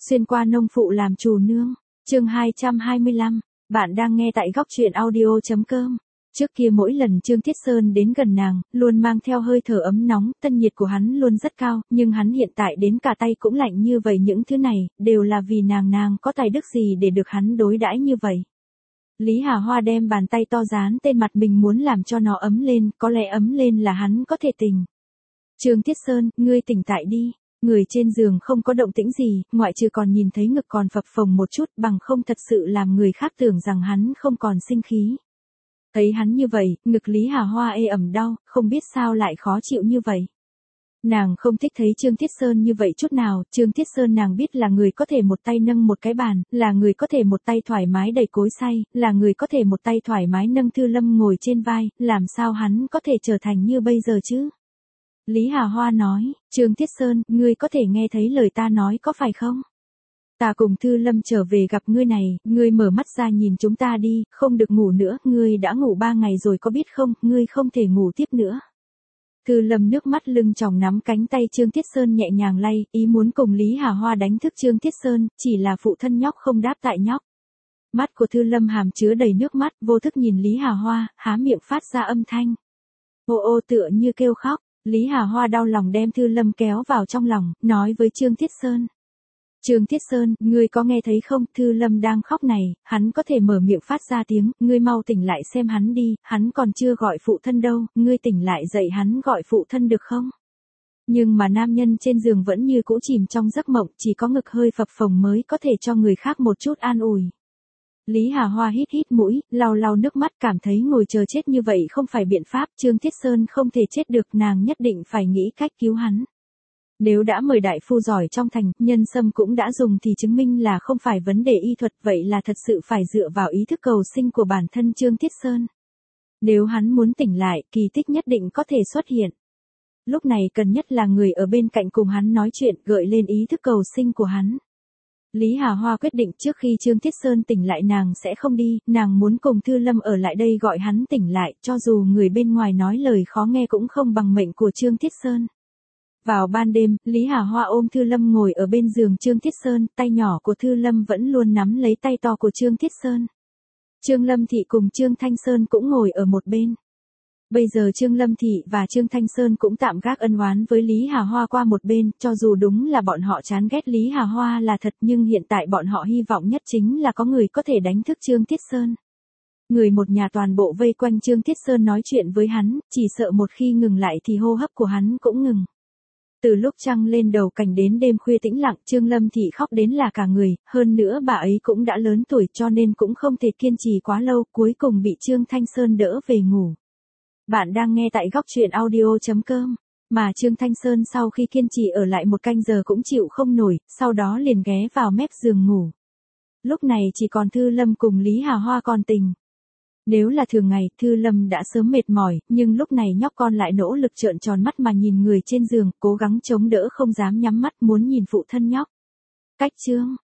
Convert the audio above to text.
Xuyên qua nông phụ làm chủ nương. Chương 225. Bạn đang nghe tại góc truyện audio.com. Trước kia mỗi lần Trương Thiết Sơn đến gần nàng, luôn mang theo hơi thở ấm nóng, thân nhiệt của hắn luôn rất cao, nhưng hắn hiện tại đến cả tay cũng lạnh như vậy. Những thứ này, đều là vì nàng có tài đức gì để được hắn đối đãi như vậy. Lý Hà Hoa đem bàn tay to dán tên mặt mình muốn làm cho nó ấm lên, có lẽ ấm lên là hắn có thể tỉnh. Trương Thiết Sơn, ngươi tỉnh tại đi. Người trên giường không có động tĩnh gì, ngoại trừ còn nhìn thấy ngực còn phập phồng một chút, bằng không thật sự làm người khác tưởng rằng hắn không còn sinh khí. Thấy hắn như vậy, ngực Lý Hà Hoa ê ẩm đau, không biết sao lại khó chịu như vậy. Nàng không thích thấy Trương Thiết Sơn như vậy chút nào. Trương Thiết Sơn nàng biết là người có thể một tay nâng một cái bàn, là người có thể một tay thoải mái đẩy cối xay, là người có thể một tay thoải mái nâng Thư Lâm ngồi trên vai, làm sao hắn có thể trở thành như bây giờ chứ? Lý Hà Hoa nói, Trương Thiết Sơn, ngươi có thể nghe thấy lời ta nói có phải không? Ta cùng Thư Lâm trở về gặp ngươi này, ngươi mở mắt ra nhìn chúng ta đi, không được ngủ nữa, ngươi đã ngủ 3 ngày rồi có biết không, ngươi không thể ngủ tiếp nữa. Thư Lâm nước mắt lưng tròng nắm cánh tay Trương Thiết Sơn nhẹ nhàng lay, ý muốn cùng Lý Hà Hoa đánh thức Trương Thiết Sơn, chỉ là phụ thân nhóc không đáp tại nhóc. Mắt của Thư Lâm hàm chứa đầy nước mắt, vô thức nhìn Lý Hà Hoa, há miệng phát ra âm thanh. Ô ô tựa như kêu khóc. Lý Hà Hoa đau lòng đem Thư Lâm kéo vào trong lòng, nói với Trương Thiết Sơn. Trương Thiết Sơn, ngươi có nghe thấy không, Thư Lâm đang khóc này, hắn có thể mở miệng phát ra tiếng, ngươi mau tỉnh lại xem hắn đi, hắn còn chưa gọi phụ thân đâu, ngươi tỉnh lại dậy hắn gọi phụ thân được không? Nhưng mà nam nhân trên giường vẫn như cũ chìm trong giấc mộng, chỉ có ngực hơi phập phồng mới có thể cho người khác một chút an ủi. Lý Hà Hoa hít hít mũi, lau lau nước mắt cảm thấy ngồi chờ chết như vậy không phải biện pháp, Trương Thiết Sơn không thể chết được, nàng nhất định phải nghĩ cách cứu hắn. Nếu đã mời đại phu giỏi trong thành, nhân sâm cũng đã dùng thì chứng minh là không phải vấn đề y thuật, vậy là thật sự phải dựa vào ý thức cầu sinh của bản thân Trương Thiết Sơn. Nếu hắn muốn tỉnh lại, kỳ tích nhất định có thể xuất hiện. Lúc này cần nhất là người ở bên cạnh cùng hắn nói chuyện, gợi lên ý thức cầu sinh của hắn. Lý Hà Hoa quyết định trước khi Trương Thiết Sơn tỉnh lại nàng sẽ không đi, nàng muốn cùng Thư Lâm ở lại đây gọi hắn tỉnh lại, cho dù người bên ngoài nói lời khó nghe cũng không bằng mệnh của Trương Thiết Sơn. Vào ban đêm, Lý Hà Hoa ôm Thư Lâm ngồi ở bên giường Trương Thiết Sơn, tay nhỏ của Thư Lâm vẫn luôn nắm lấy tay to của Trương Thiết Sơn. Trương Lâm Thị cùng Trương Thanh Sơn cũng ngồi ở một bên. Bây giờ Trương Lâm Thị và Trương Thanh Sơn cũng tạm gác ân oán với Lý Hà Hoa qua một bên, cho dù đúng là bọn họ chán ghét Lý Hà Hoa là thật nhưng hiện tại bọn họ hy vọng nhất chính là có người có thể đánh thức Trương Thiết Sơn. Người một nhà toàn bộ vây quanh Trương Thiết Sơn nói chuyện với hắn, chỉ sợ một khi ngừng lại thì hô hấp của hắn cũng ngừng. Từ lúc trăng lên đầu cảnh đến đêm khuya tĩnh lặng, Trương Lâm Thị khóc đến là cả người, hơn nữa bà ấy cũng đã lớn tuổi cho nên cũng không thể kiên trì quá lâu, cuối cùng bị Trương Thanh Sơn đỡ về ngủ. Bạn đang nghe tại góc truyện audio.com, mà Trương Thanh Sơn sau khi kiên trì ở lại 1 canh giờ cũng chịu không nổi, sau đó liền ghé vào mép giường ngủ. Lúc này chỉ còn Thư Lâm cùng Lý Hà Hoa còn tình. Nếu là thường ngày, Thư Lâm đã sớm mệt mỏi, nhưng lúc này nhóc con lại nỗ lực trợn tròn mắt mà nhìn người trên giường, cố gắng chống đỡ không dám nhắm mắt muốn nhìn phụ thân nhóc. Cách chương,